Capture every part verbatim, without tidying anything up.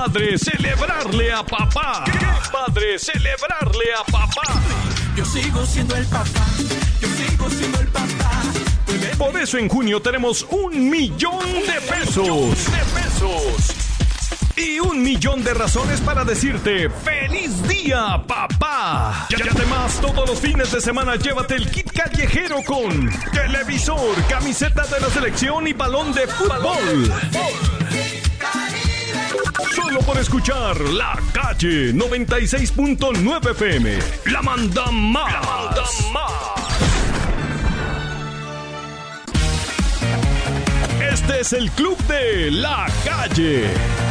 padre celebrarle a papá! ¡Qué padre celebrarle a papá! Yo sigo siendo el papá, yo sigo siendo el papá. Por eso en junio tenemos un millón de pesos. de pesos. Y un millón de razones para decirte ¡Feliz día, papá! Y además, todos los fines de semana llévate el kit callejero con televisor, camiseta de la selección y balón de fútbol. Solo por escuchar La Calle noventa y seis punto nueve F M. La manda más. La manda más. Este es el Club de La Calle.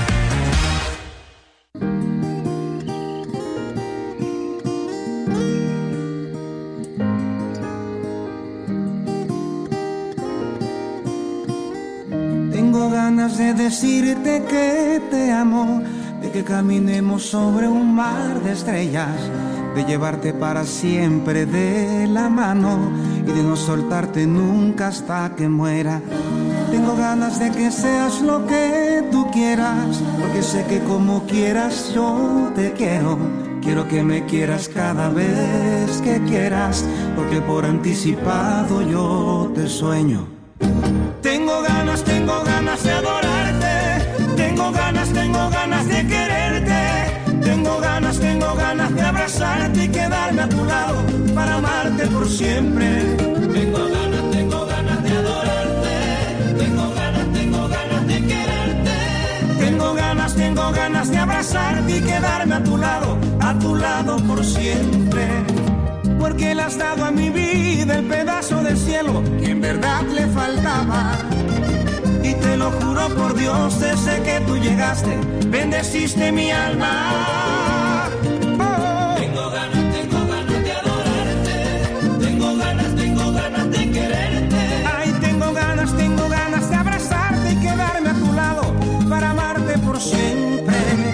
Tengo ganas de decirte que te amo, de que caminemos sobre un mar de estrellas, de llevarte para siempre de la mano y de no soltarte nunca hasta que muera. Tengo ganas de que seas lo que tú quieras, porque sé que como quieras yo te quiero. Quiero que me quieras cada vez que quieras, porque por anticipado yo te sueño. Tengo ganas, tengo ganas de adorarte, tengo ganas, tengo ganas de quererte, tengo ganas, tengo ganas de abrazarte y quedarme a tu lado para amarte por siempre. Tengo ganas, tengo ganas de adorarte, tengo ganas, tengo ganas de quererte, tengo ganas, tengo ganas de abrazarte y quedarme a tu lado, a tu lado por siempre. Porque le has dado a mi vida el pedazo del cielo que en verdad le faltaba. Y te lo juro por Dios, desde que tú llegaste, bendeciste mi alma. Oh. Tengo ganas, tengo ganas de adorarte, tengo ganas, tengo ganas de quererte. Ay, tengo ganas, tengo ganas de abrazarte y quedarme a tu lado para amarte por siempre.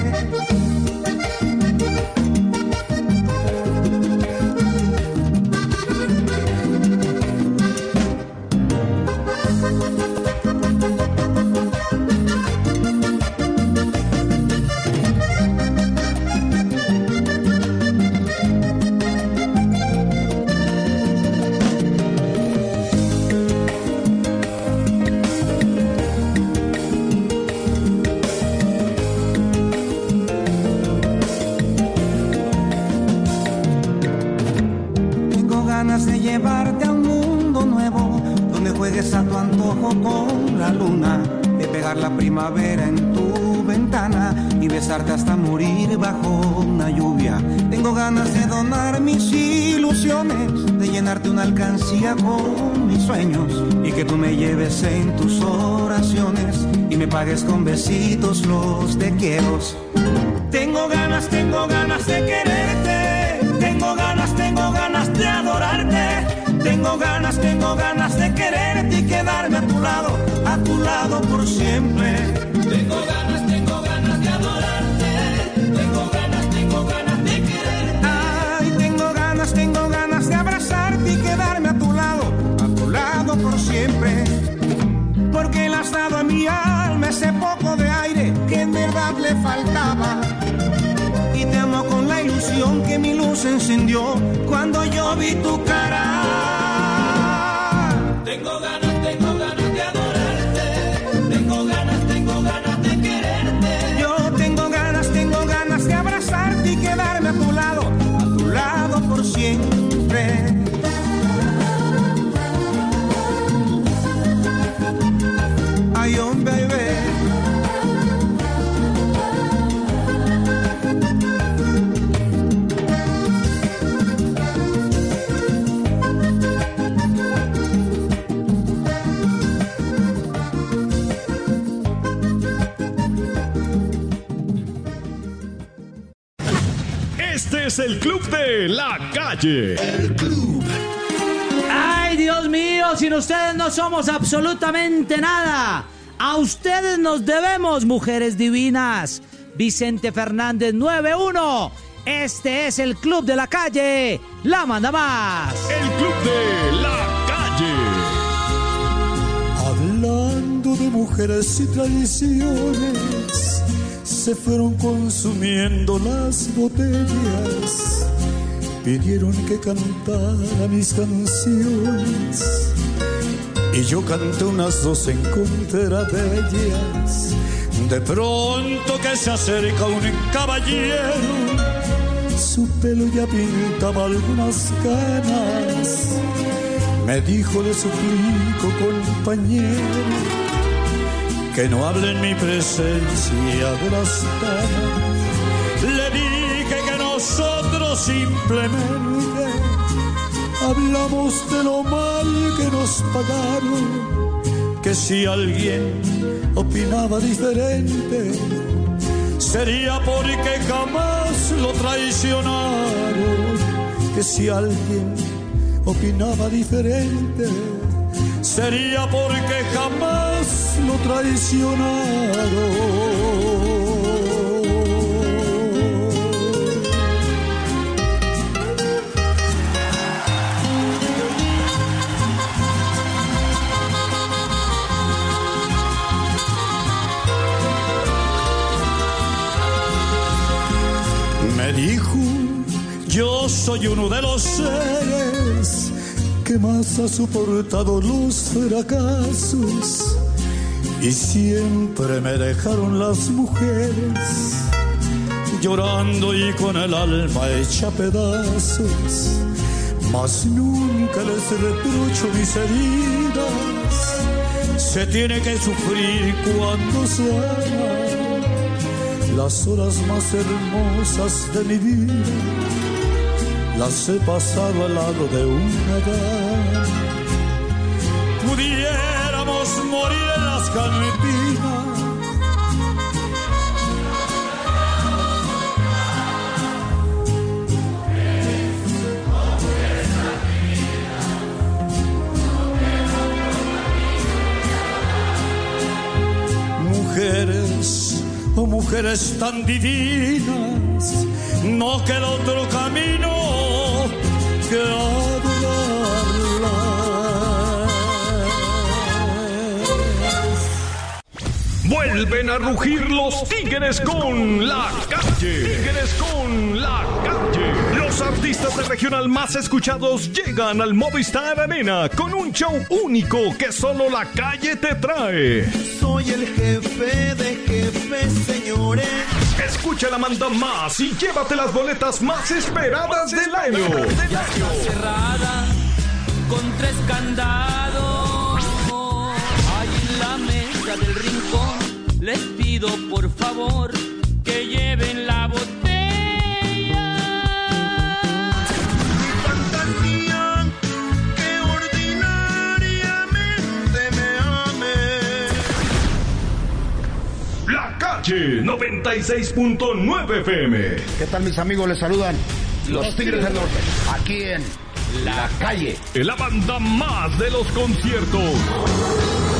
Llevarte a un mundo nuevo donde juegues a tu antojo con la luna, de pegar la primavera en tu ventana y besarte hasta morir bajo una lluvia. Tengo ganas de donar mis ilusiones, de llenarte una alcancía con mis sueños y que tú me lleves en tus oraciones y me pagues con besitos los te quiero. Tengo ganas, tengo ganas de quererte, tengo ganas, tengo ganas de adorarte. Tengo ganas, tengo ganas de quererte y quedarme a tu lado, a tu lado por siempre. Tengo ganas, tengo ganas de adorarte, tengo ganas, tengo ganas de quererte. Ay, tengo ganas, tengo ganas de abrazarte y quedarme a tu lado, a tu lado por siempre. Porque le has dado a mi alma ese poco de aire que en verdad le faltaba. Y te amo con la ilusión que mi luz encendió cuando yo vi tu cara. Tengo ganas, tengo ganas de adorarte, tengo ganas, tengo ganas de quererte. Yo tengo ganas, tengo ganas de abrazarte y quedarme a tu lado, a tu lado por siempre. Ay, oh, baby. Este es el Club de La Calle. El club. Ay, Dios mío, sin ustedes no somos absolutamente nada. A ustedes nos debemos, mujeres divinas. Vicente Fernández nueve uno. Este es el Club de La Calle. La manda más. El Club de La Calle. Hablando de mujeres y tradiciones, se fueron consumiendo las botellas. Pidieron que cantara mis canciones y yo canté unas dos en contra de ellas. De pronto que se acerca un caballero, su pelo ya pintaba algunas canas. Me dijo, le suplico, compañero, que no hable en mi presencia de las damas. Le dije que nosotros simplemente hablamos de lo mal que nos pagaron, que si alguien opinaba diferente sería porque jamás lo traicionaron, que si alguien opinaba diferente sería porque jamás lo traicionaron. Me dijo, yo soy uno de los seres que más ha soportado los fracasos y siempre me dejaron las mujeres llorando y con el alma hecha pedazos, mas nunca les reprocho mis heridas. Se tiene que sufrir cuando se ama. Las horas más hermosas de mi vida las he pasado al lado de una dama. Pudiéramos morir en las campinas, mujeres, oh mujeres tan divinas, no queda otro camino que adorarlas. Vuelven a rugir los tigres con La Calle. Tigres con La Calle. Los artistas de regional más escuchados llegan al Movistar Arena con un show único que solo La Calle te trae. Soy el jefe de jefes, señores. Escucha la manda más y llévate las boletas más esperadas del año. Ya está cerrada con tres candados. Ahí en la mesa del rincón les pido por favor que lleven la botella. Mi fantasía que ordinariamente me ame. La Calle noventa y seis punto nueve F M. ¿Qué tal, mis amigos? Les saludan los Tigres del Norte, aquí en La Calle. La banda más de los conciertos.